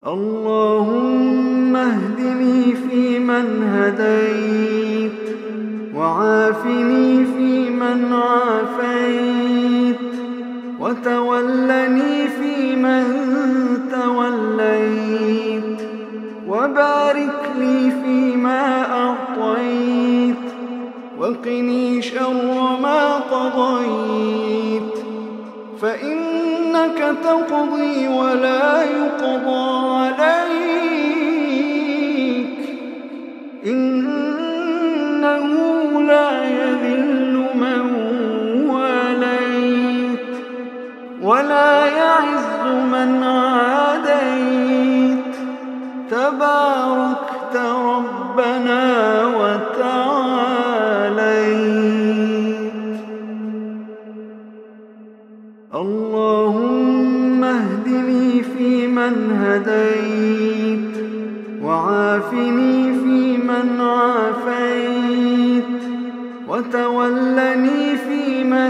اللهم اهدني فيمن هديت، وعافني فيمن عافيت، وتولني فيمن توليت، وبارك لي فيما أعطيت، وقني شر ما قضيت، فإنك تقضي ولا يقضى عليك، إنه لا يذل من واليت ولا يعز من عاديت، تباركت ربنا وتعاليت. اللهم اهدني فيمن هديت، وعافني فيمن عافيت، وتولني فيمن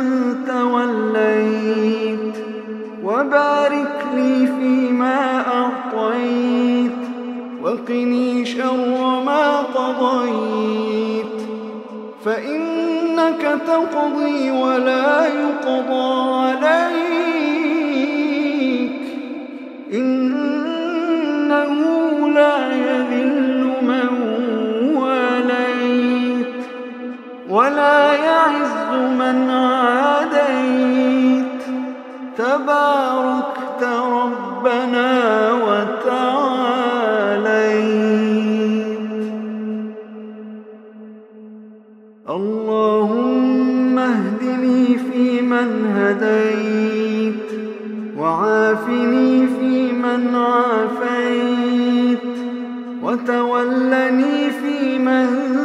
توليت، وبارك لي فيما أعطيت، وقني شر ما قضيت، فإنك تقضي ولا يقضى عليك، إنه لا يذل من واليت ولا يعز من عاديت، تباركت ربنا وتعاليت. اللهم اهدني فيمن هديت، وعافني فيمن عافيت، وتولني فيمن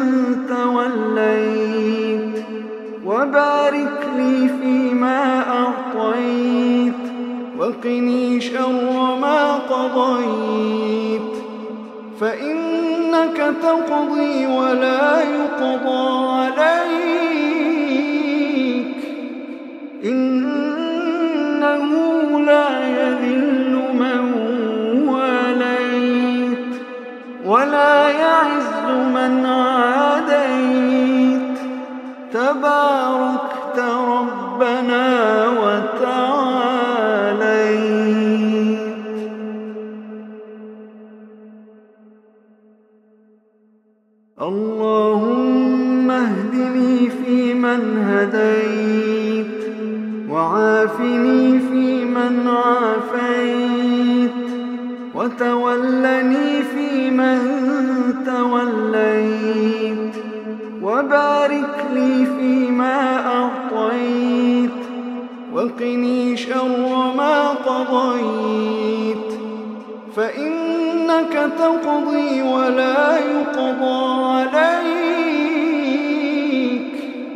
توليت، وبارك لي فيما أعطيت، وقني شر ما قضيت، فإنك تقضي ولا يقضى عليك، إنه لا يذل من واليت ولا يعز من عاديت، تباركت ربنا وتعاليت. اللهم اهدني فيمن هديت، وعافني فيمن عافيت، وتولني فيمن توليت، وبارك لي فيما أعطيت، وقني شر ما قضيت، فإنك تقضي ولا يقضى عليك،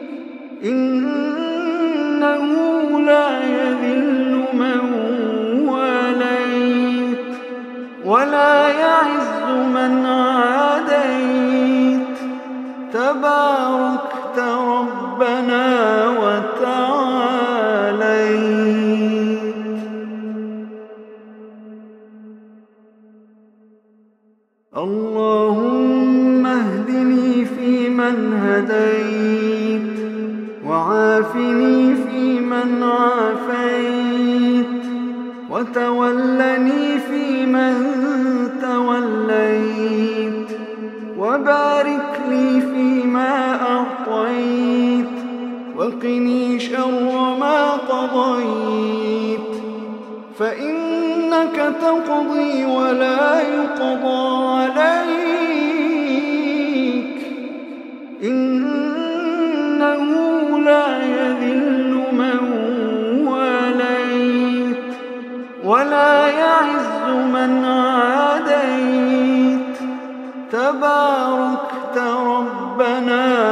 إنه لا يذل من واليت ولا يعز من عاديت، تباركت ربنا وتعاليت. اللهم اهدني فيمن هديت، وعافني فيمن عافيت، وتولني فيمن توليت، وبارك لي فيما أعطيت، وقني شر ما قضيت، فإنك تقضي ولا يقضى عليك، إنه لا يذل من واليت ولا يعز من عاديت، تباركت ربنا